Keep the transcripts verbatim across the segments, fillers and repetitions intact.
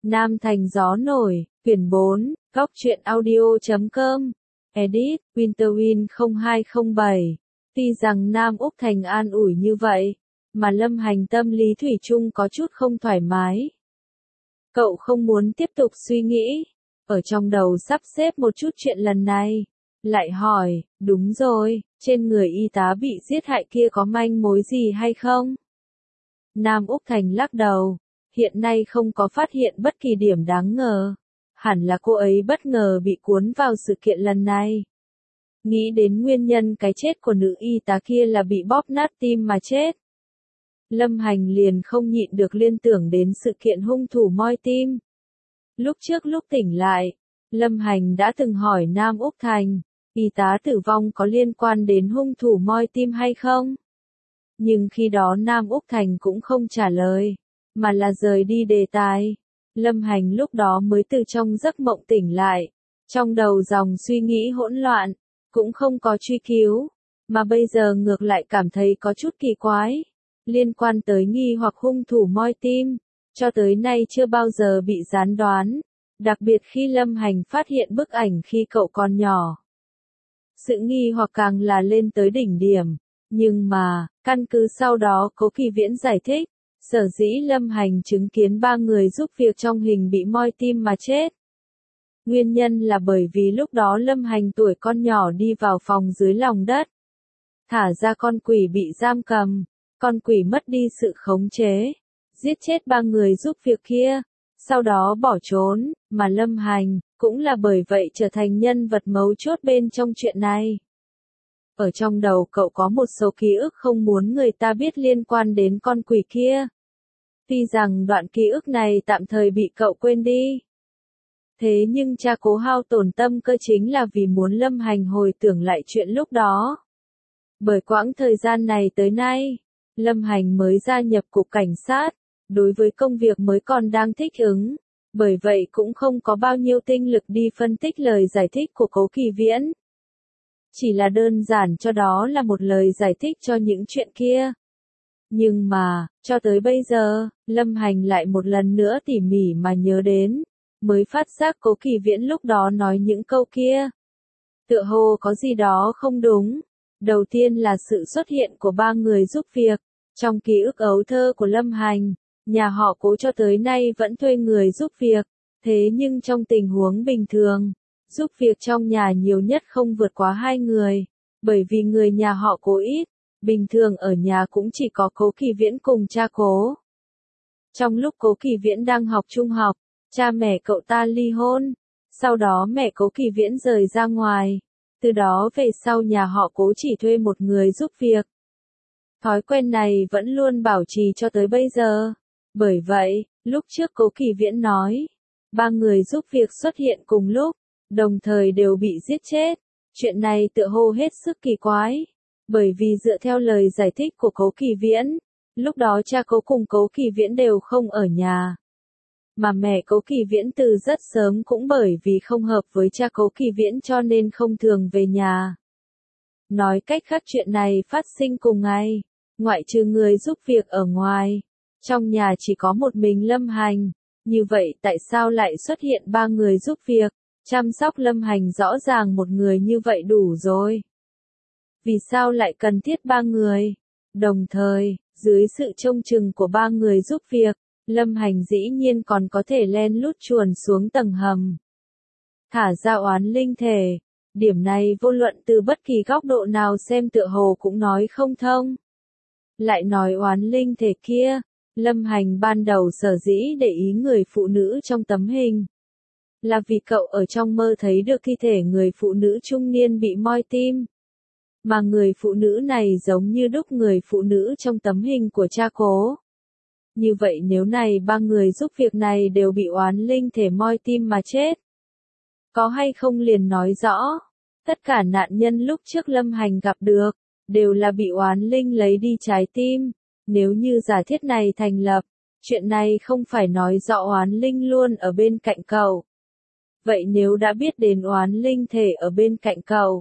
Nam Thành Gió Nổi, quyển bốn, góc truyện audio.com, edit, Winterwind không hai không bảy. Tuy rằng Nam Úc Thành an ủi như vậy, mà Lâm Hành tâm lý thủy chung có chút không thoải mái. Cậu không muốn tiếp tục suy nghĩ, ở trong đầu sắp xếp một chút chuyện lần này. Lại hỏi, đúng rồi, trên người y tá bị giết hại kia có manh mối gì hay không? Nam Úc Thành lắc đầu, hiện nay không có phát hiện bất kỳ điểm đáng ngờ. Hẳn là cô ấy bất ngờ bị cuốn vào sự kiện lần này. Nghĩ đến nguyên nhân cái chết của nữ y tá kia là bị bóp nát tim mà chết. Lâm Hành liền không nhịn được liên tưởng đến sự kiện hung thủ moi tim. Lúc trước lúc tỉnh lại, Lâm Hành đã từng hỏi Nam Úc Thành, y tá tử vong có liên quan đến hung thủ moi tim hay không? Nhưng khi đó Nam Úc Thành cũng không trả lời, mà là rời đi đề tài. Lâm Hành lúc đó mới từ trong giấc mộng tỉnh lại, trong đầu dòng suy nghĩ hỗn loạn, cũng không có truy cứu, mà bây giờ ngược lại cảm thấy có chút kỳ quái. Liên quan tới nghi hoặc hung thủ moi tim, cho tới nay chưa bao giờ bị gián đoán, đặc biệt khi Lâm Hành phát hiện bức ảnh khi cậu còn nhỏ. Sự nghi hoặc càng là lên tới đỉnh điểm, nhưng mà, căn cứ sau đó Cố Kỳ Viễn giải thích, sở dĩ Lâm Hành chứng kiến ba người giúp việc trong hình bị moi tim mà chết. Nguyên nhân là bởi vì lúc đó Lâm Hành tuổi con nhỏ đi vào phòng dưới lòng đất, thả ra con quỷ bị giam cầm, con quỷ mất đi sự khống chế, giết chết ba người giúp việc kia, sau đó bỏ trốn, mà Lâm Hành cũng là bởi vậy trở thành nhân vật mấu chốt bên trong chuyện này. Ở trong đầu cậu có một số ký ức không muốn người ta biết liên quan đến con quỷ kia. Tuy rằng đoạn ký ức này tạm thời bị cậu quên đi. Thế nhưng cha Cố hao tổn tâm cơ chính là vì muốn Lâm Hành hồi tưởng lại chuyện lúc đó. Bởi quãng thời gian này tới nay, Lâm Hành mới gia nhập cục cảnh sát, đối với công việc mới còn đang thích ứng, bởi vậy cũng không có bao nhiêu tinh lực đi phân tích lời giải thích của Cố Kỳ Viễn. Chỉ là đơn giản cho đó là một lời giải thích cho những chuyện kia. Nhưng mà, cho tới bây giờ, Lâm Hành lại một lần nữa tỉ mỉ mà nhớ đến, mới phát giác Cố Kỳ Viễn lúc đó nói những câu kia. Tựa hồ có gì đó không đúng. Đầu tiên là sự xuất hiện của ba người giúp việc. Trong ký ức ấu thơ của Lâm Hành, nhà họ Cố cho tới nay vẫn thuê người giúp việc. Thế nhưng trong tình huống bình thường, giúp việc trong nhà nhiều nhất không vượt quá hai người. Bởi vì người nhà họ Cố ít, bình thường ở nhà cũng chỉ có Cố Kỳ Viễn cùng cha Cố. Trong lúc Cố Kỳ Viễn đang học trung học, cha mẹ cậu ta ly hôn. Sau đó mẹ Cố Kỳ Viễn rời ra ngoài. Từ đó về sau nhà họ Cố chỉ thuê một người giúp việc. Thói quen này vẫn luôn bảo trì cho tới bây giờ. Bởi vậy, lúc trước Cố Kỳ Viễn nói, ba người giúp việc xuất hiện cùng lúc, đồng thời đều bị giết chết. Chuyện này tựa hồ hết sức kỳ quái. Bởi vì dựa theo lời giải thích của Cố Kỳ Viễn, lúc đó cha Cố cùng Cố Kỳ Viễn đều không ở nhà. Mà mẹ Cố Kỳ Viễn từ rất sớm cũng bởi vì không hợp với cha Cố Kỳ Viễn cho nên không thường về nhà. Nói cách khác chuyện này phát sinh cùng ngày, ngoại trừ người giúp việc ở ngoài, trong nhà chỉ có một mình Lâm Hành. Như vậy tại sao lại xuất hiện ba người giúp việc, chăm sóc Lâm Hành rõ ràng một người như vậy đủ rồi. Vì sao lại cần thiết ba người? Đồng thời, dưới sự trông chừng của ba người giúp việc, Lâm Hành dĩ nhiên còn có thể len lút chuồn xuống tầng hầm. Thả ra oán linh thể. Điểm này vô luận từ bất kỳ góc độ nào xem tựa hồ cũng nói không thông. Lại nói oán linh thể kia, Lâm Hành ban đầu sở dĩ để ý người phụ nữ trong tấm hình. Là vì cậu ở trong mơ thấy được thi thể người phụ nữ trung niên bị moi tim. Mà người phụ nữ này giống như đúc người phụ nữ trong tấm hình của cha Cố. Như vậy nếu này ba người giúp việc này đều bị oán linh thể moi tim mà chết. Có hay không liền nói rõ, tất cả nạn nhân lúc trước Lâm Hành gặp được, đều là bị oán linh lấy đi trái tim. Nếu như giả thiết này thành lập, chuyện này không phải nói rõ oán linh luôn ở bên cạnh cậu. Vậy nếu đã biết đến oán linh thể ở bên cạnh cậu,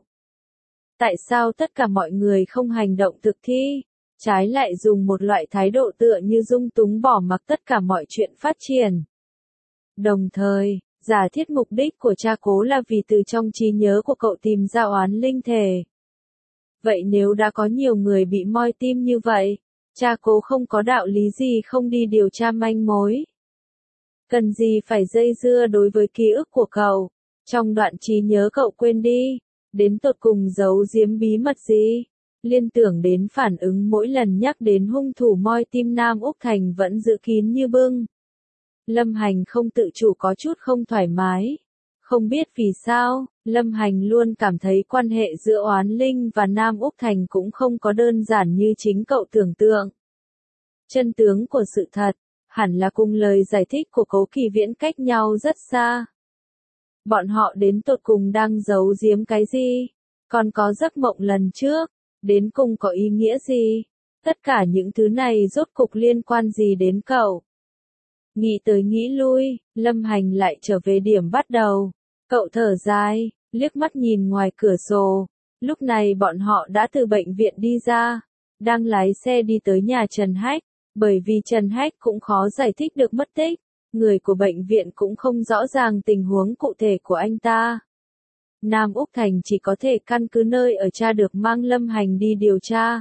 tại sao tất cả mọi người không hành động thực thi? Trái lại dùng một loại thái độ tựa như dung túng bỏ mặc tất cả mọi chuyện phát triển. Đồng thời, giả thiết mục đích của cha cố là vì từ trong trí nhớ của cậu tìm ra oán linh thể. Vậy nếu đã có nhiều người bị moi tim như vậy, cha cố không có đạo lý gì không đi điều tra manh mối. Cần gì phải dây dưa đối với ký ức của cậu, trong đoạn trí nhớ cậu quên đi, đến tột cùng giấu giếm bí mật gì. Liên tưởng đến phản ứng mỗi lần nhắc đến hung thủ moi tim Nam Úc Thành vẫn giữ kín như bưng. Lâm Hành không tự chủ có chút không thoải mái. Không biết vì sao, Lâm Hành luôn cảm thấy quan hệ giữa Oán Linh và Nam Úc Thành cũng không có đơn giản như chính cậu tưởng tượng. Chân tướng của sự thật, hẳn là cùng lời giải thích của Cố Kỳ Viễn cách nhau rất xa. Bọn họ đến tột cùng đang giấu giếm cái gì? Còn có giấc mộng lần trước, đến cùng có ý nghĩa gì? Tất cả những thứ này rốt cục liên quan gì đến cậu? Nghĩ tới nghĩ lui, Lâm Hành lại trở về điểm bắt đầu. Cậu thở dài, liếc mắt nhìn ngoài cửa sổ. Lúc này bọn họ đã từ bệnh viện đi ra, đang lái xe đi tới nhà Trần Hách, bởi vì Trần Hách cũng khó giải thích được mất tích. Người của bệnh viện cũng không rõ ràng tình huống cụ thể của anh ta. Nam Úc Thành chỉ có thể căn cứ nơi ở cha được mang Lâm Hành đi điều tra.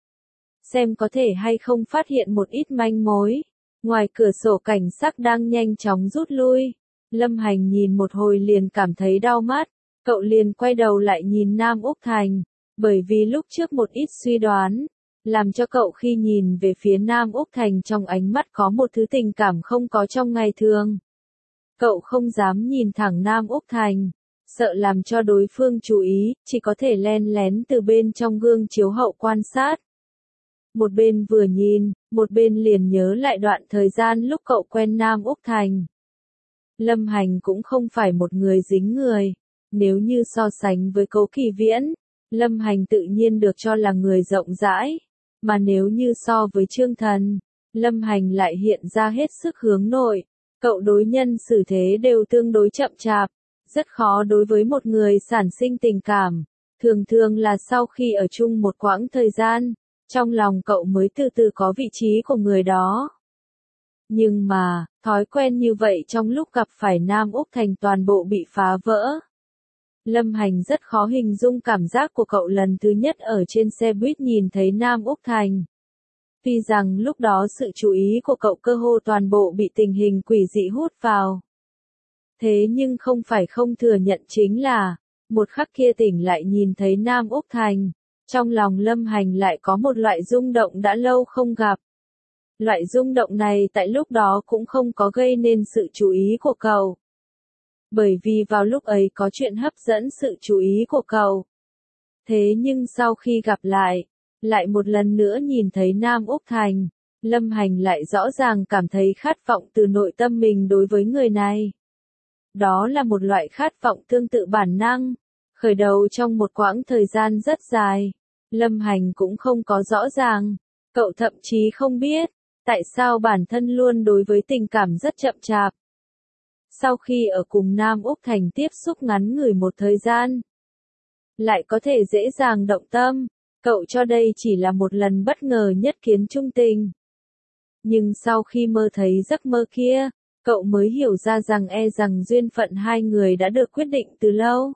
Xem có thể hay không phát hiện một ít manh mối. Ngoài cửa sổ cảnh sắc đang nhanh chóng rút lui. Lâm Hành nhìn một hồi liền cảm thấy đau mắt. Cậu liền quay đầu lại nhìn Nam Úc Thành. Bởi vì lúc trước một ít suy đoán, làm cho cậu khi nhìn về phía Nam Úc Thành trong ánh mắt có một thứ tình cảm không có trong ngày thường. Cậu không dám nhìn thẳng Nam Úc Thành, sợ làm cho đối phương chú ý, chỉ có thể len lén từ bên trong gương chiếu hậu quan sát. Một bên vừa nhìn, một bên liền nhớ lại đoạn thời gian lúc cậu quen Nam Úc Thành. Lâm Hành cũng không phải một người dính người, nếu như so sánh với Cố Kỳ Viễn, Lâm Hành tự nhiên được cho là người rộng rãi. Mà nếu như so với Trương Thần, Lâm Hành lại hiện ra hết sức hướng nội. Cậu đối nhân xử thế đều tương đối chậm chạp, rất khó đối với một người sản sinh tình cảm. Thường thường là sau khi ở chung một quãng thời gian, trong lòng cậu mới từ từ có vị trí của người đó. Nhưng mà, thói quen như vậy trong lúc gặp phải Nam Úc Thành toàn bộ bị phá vỡ. Lâm Hành rất khó hình dung cảm giác của cậu lần thứ nhất ở trên xe buýt nhìn thấy Nam Úc Thành. Tuy rằng lúc đó sự chú ý của cậu cơ hồ toàn bộ bị tình hình quỷ dị hút vào. Thế nhưng không phải không thừa nhận chính là, một khắc kia tỉnh lại nhìn thấy Nam Úc Thành, trong lòng Lâm Hành lại có một loại rung động đã lâu không gặp. Loại rung động này tại lúc đó cũng không có gây nên sự chú ý của cậu. Bởi vì vào lúc ấy có chuyện hấp dẫn sự chú ý của cậu. Thế nhưng sau khi gặp lại, lại một lần nữa nhìn thấy Nam Úc Thành, Lâm Hành lại rõ ràng cảm thấy khát vọng từ nội tâm mình đối với người này. Đó là một loại khát vọng tương tự bản năng, khởi đầu trong một quãng thời gian rất dài. Lâm Hành cũng không có rõ ràng, cậu thậm chí không biết, tại sao bản thân luôn đối với tình cảm rất chậm chạp. Sau khi ở cùng Nam Úc Thành tiếp xúc ngắn ngủi một thời gian, lại có thể dễ dàng động tâm, cậu cho đây chỉ là một lần bất ngờ nhất kiến chung tình. Nhưng sau khi mơ thấy giấc mơ kia, cậu mới hiểu ra rằng e rằng duyên phận hai người đã được quyết định từ lâu.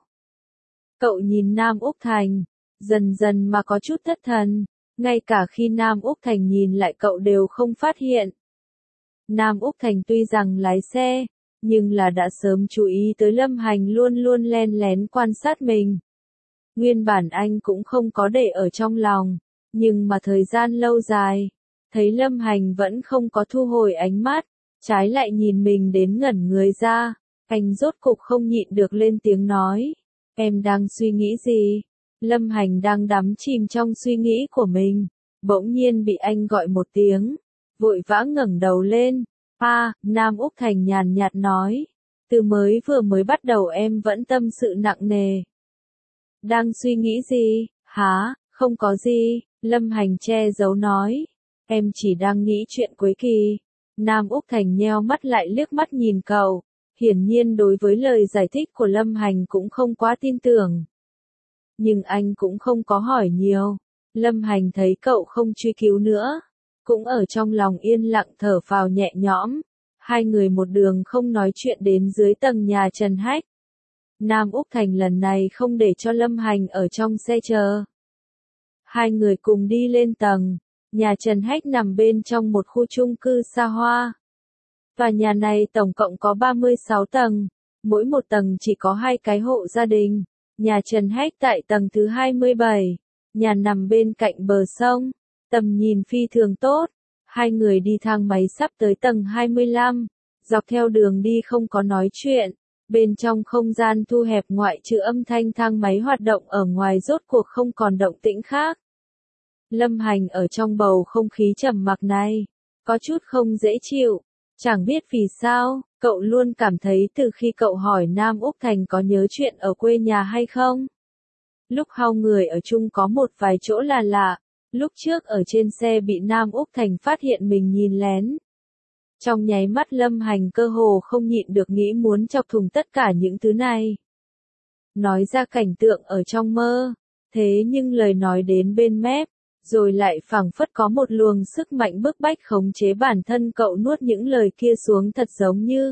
Cậu nhìn Nam Úc Thành, dần dần mà có chút thất thần, ngay cả khi Nam Úc Thành nhìn lại cậu đều không phát hiện. Nam Úc Thành tuy rằng lái xe, nhưng là đã sớm chú ý tới Lâm Hành luôn luôn len lén quan sát mình. Nguyên bản anh cũng không có để ở trong lòng, nhưng mà thời gian lâu dài, thấy Lâm Hành vẫn không có thu hồi ánh mắt, trái lại nhìn mình đến ngẩn người ra, anh rốt cục không nhịn được lên tiếng nói, em đang suy nghĩ gì? Lâm Hành đang đắm chìm trong suy nghĩ của mình, bỗng nhiên bị anh gọi một tiếng, vội vã ngẩng đầu lên. À, Nam Úc Thành nhàn nhạt nói, từ mới vừa mới bắt đầu em vẫn tâm sự nặng nề. Đang suy nghĩ gì? Hả, không có gì, Lâm Hành che giấu nói, em chỉ đang nghĩ chuyện Quế Kỳ. Nam Úc Thành nheo mắt lại liếc mắt nhìn cậu, hiển nhiên đối với lời giải thích của Lâm Hành cũng không quá tin tưởng. Nhưng anh cũng không có hỏi nhiều, Lâm Hành thấy cậu không truy cứu nữa, cũng ở trong lòng yên lặng thở phào nhẹ nhõm. Hai người một đường không nói chuyện đến dưới tầng nhà Trần Hách. Nam Úc Thành lần này không để cho Lâm Hành ở trong xe chờ. Hai người cùng đi lên tầng. Nhà Trần Hách nằm bên trong một khu chung cư xa hoa. Tòa nhà này tổng cộng có ba mươi sáu tầng, mỗi một tầng chỉ có hai cái hộ gia đình. Nhà Trần Hách tại tầng thứ hai mươi bảy, nhà nằm bên cạnh bờ sông, tầm nhìn phi thường tốt. Hai người đi thang máy sắp tới tầng hai mươi lăm, dọc theo đường đi không có nói chuyện. Bên trong không gian thu hẹp ngoại trừ âm thanh thang máy hoạt động ở ngoài rốt cuộc không còn động tĩnh khác. Lâm Hành ở trong bầu không khí trầm mặc này, có chút không dễ chịu. Chẳng biết vì sao, cậu luôn cảm thấy từ khi cậu hỏi Nam Úc Thành có nhớ chuyện ở quê nhà hay không. Lúc hai người ở chung có một vài chỗ là lạ, lúc trước ở trên xe bị Nam Úc Thành phát hiện mình nhìn lén. Trong nháy mắt Lâm Hành cơ hồ không nhịn được nghĩ muốn chọc thủng tất cả những thứ này. Nói ra cảnh tượng ở trong mơ, thế nhưng lời nói đến bên mép, rồi lại phảng phất có một luồng sức mạnh bức bách khống chế bản thân cậu nuốt những lời kia xuống thật giống như.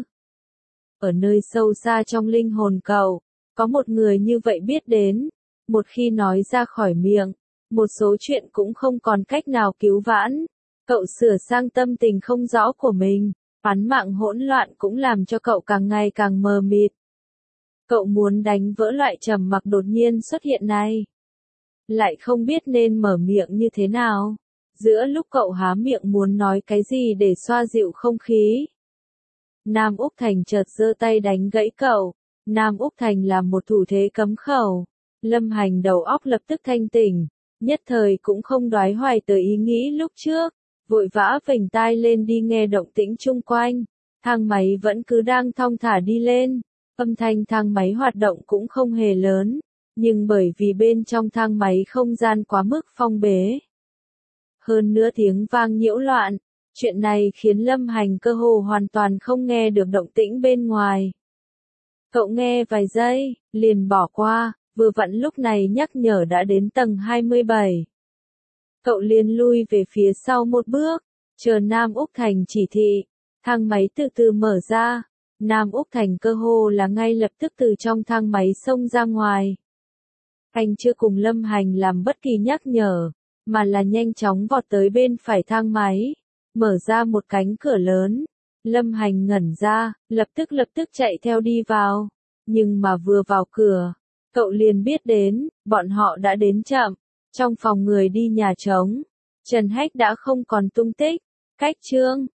Ở nơi sâu xa trong linh hồn cậu, có một người như vậy biết đến, một khi nói ra khỏi miệng, một số chuyện cũng không còn cách nào cứu vãn. Cậu sửa sang tâm tình không rõ của mình, án mạng hỗn loạn cũng làm cho cậu càng ngày càng mờ mịt. Cậu muốn đánh vỡ loại trầm mặc đột nhiên xuất hiện này. Lại không biết nên mở miệng như thế nào. Giữa lúc cậu há miệng muốn nói cái gì để xoa dịu không khí. Nam Úc Thành chợt giơ tay đánh gãy cậu. Nam Úc Thành làm một thủ thế cấm khẩu. Lâm Hành đầu óc lập tức thanh tỉnh. Nhất thời cũng không đoái hoài tới ý nghĩ lúc trước. Vội vã vểnh tai lên đi nghe động tĩnh chung quanh. Thang máy vẫn cứ đang thong thả đi lên. Âm thanh thang máy hoạt động cũng không hề lớn. Nhưng bởi vì bên trong thang máy không gian quá mức phong bế. Hơn nữa tiếng vang nhiễu loạn. Chuyện này khiến Lâm Hành cơ hồ hoàn toàn không nghe được động tĩnh bên ngoài. Cậu nghe vài giây, liền bỏ qua, vừa vặn lúc này nhắc nhở đã đến tầng hai mươi bảy. Cậu liền lui về phía sau một bước, chờ Nam Úc Thành chỉ thị. Thang máy từ từ mở ra. Nam Úc Thành cơ hồ là ngay lập tức từ trong thang máy xông ra ngoài. Anh chưa cùng Lâm Hành làm bất kỳ nhắc nhở, mà là nhanh chóng vọt tới bên phải thang máy, mở ra một cánh cửa lớn. Lâm Hành ngẩn ra, lập tức lập tức chạy theo đi vào. Nhưng mà vừa vào cửa, cậu liền biết đến, bọn họ đã đến chậm. Trong phòng người đi nhà trống, Trần Hách đã không còn tung tích. Cách chương